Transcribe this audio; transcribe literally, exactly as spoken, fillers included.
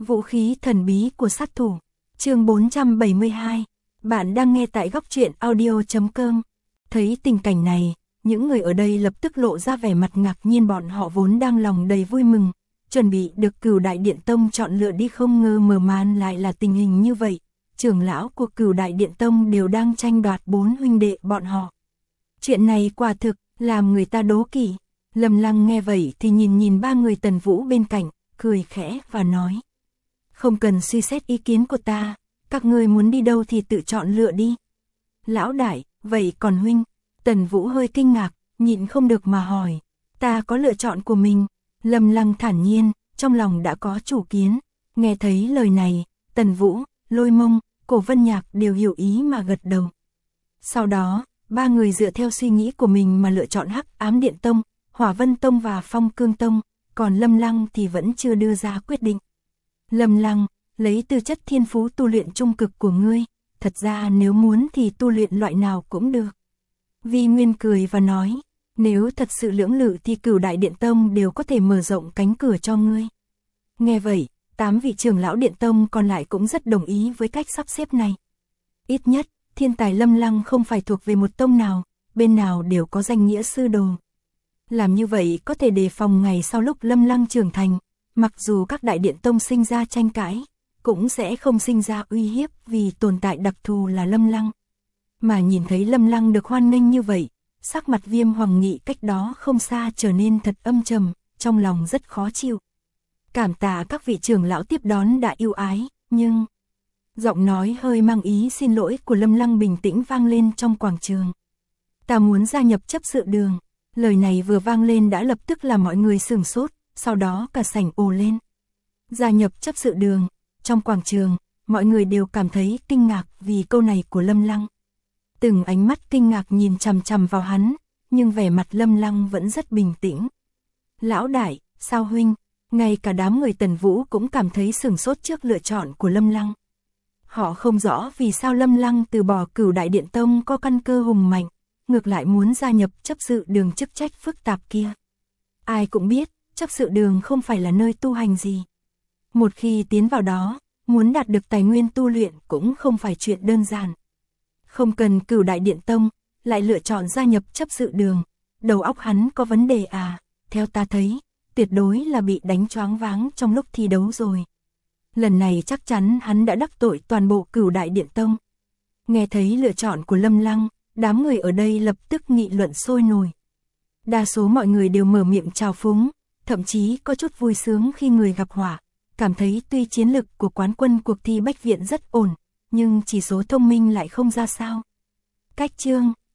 Vũ khí thần bí của sát thủ. Chương bốn trăm bảy mươi hai. Bạn đang nghe tại góc truyện audio chấm com. Thấy tình cảnh này, những người ở đây lập tức lộ ra vẻ mặt ngạc nhiên, bọn họ vốn đang lòng đầy vui mừng, chuẩn bị được Cửu Đại Điện Tông chọn lựa đi, không ngờ mở màn lại là tình hình như vậy. Trưởng lão của Cửu Đại Điện Tông đều đang tranh đoạt bốn huynh đệ bọn họ. Chuyện này quả thực làm người ta đố kỵ. Lâm Lăng nghe vậy thì nhìn nhìn ba người Tần Vũ bên cạnh, cười khẽ và nói: không cần suy xét ý kiến của ta, các ngươi muốn đi đâu thì tự chọn lựa đi. Lão đại, vậy còn huynh? Tần Vũ hơi kinh ngạc, nhịn không được mà hỏi. Ta có lựa chọn của mình. Lâm Lăng thản nhiên, trong lòng đã có chủ kiến. Nghe thấy lời này, Tần Vũ, Lôi Mông, Cổ Vân Nhạc đều hiểu ý mà gật đầu. Sau đó, ba người dựa theo suy nghĩ của mình mà lựa chọn Hắc Ám Điện Tông, Hỏa Vân Tông và Phong Cương Tông, còn Lâm Lăng thì vẫn chưa đưa ra quyết định. Lâm Lăng, lấy tư chất thiên phú tu luyện trung cực của ngươi, thật ra nếu muốn thì tu luyện loại nào cũng được. Vi Nguyên cười và nói, nếu thật sự lưỡng lự thì Cửu Đại Điện Tông đều có thể mở rộng cánh cửa cho ngươi. Nghe vậy, tám vị trưởng lão Điện Tông còn lại cũng rất đồng ý với cách sắp xếp này. Ít nhất, thiên tài Lâm Lăng không phải thuộc về một tông nào, bên nào đều có danh nghĩa sư đồ. Làm như vậy có thể đề phòng ngày sau lúc Lâm Lăng trưởng thành, mặc dù các đại điện tông sinh ra tranh cãi, cũng sẽ không sinh ra uy hiếp vì tồn tại đặc thù là Lâm Lăng. Mà nhìn thấy Lâm Lăng được hoan nghênh như vậy, sắc mặt Viêm Hoàng Nghị cách đó không xa trở nên thật âm trầm, trong lòng rất khó chịu. Cảm tạ các vị trưởng lão tiếp đón đã yêu ái, nhưng... Giọng nói hơi mang ý xin lỗi của Lâm Lăng bình tĩnh vang lên trong quảng trường. Ta muốn gia nhập chấp sự đường. Lời này vừa vang lên đã lập tức làm mọi người sửng sốt, sau đó cả sảnh ồ lên. Gia nhập chấp sự đường. Trong quảng trường, mọi người đều cảm thấy kinh ngạc vì câu này của Lâm Lăng. Từng ánh mắt kinh ngạc nhìn chằm chằm vào hắn, nhưng vẻ mặt Lâm Lăng vẫn rất bình tĩnh. Lão đại, sao huynh? Ngay cả đám người Tần Vũ cũng cảm thấy sửng sốt trước lựa chọn của Lâm Lăng. Họ không rõ vì sao Lâm Lăng từ bỏ Cửu Đại Điện Tông có căn cơ hùng mạnh, ngược lại muốn gia nhập chấp sự đường chức trách phức tạp kia. Ai cũng biết, chấp sự đường không phải là nơi tu hành gì. Một khi tiến vào đó, muốn đạt được tài nguyên tu luyện cũng không phải chuyện đơn giản. Không cần Cửu Đại Điện Tông, lại lựa chọn gia nhập chấp sự đường. Đầu óc hắn có vấn đề à? Theo ta thấy, tuyệt đối là bị đánh choáng váng trong lúc thi đấu rồi. Lần này chắc chắn hắn đã đắc tội toàn bộ Cửu Đại Điện Tông. Nghe thấy lựa chọn của Lâm Lăng, đám người ở đây lập tức nghị luận sôi nổi. Đa số mọi người đều mở miệng chào phúng, thậm chí có chút vui sướng khi người gặp họa, cảm thấy tuy chiến lực của quán quân cuộc thi Bách Viện rất ổn, nhưng chỉ số thông minh lại không ra sao. Cách chương,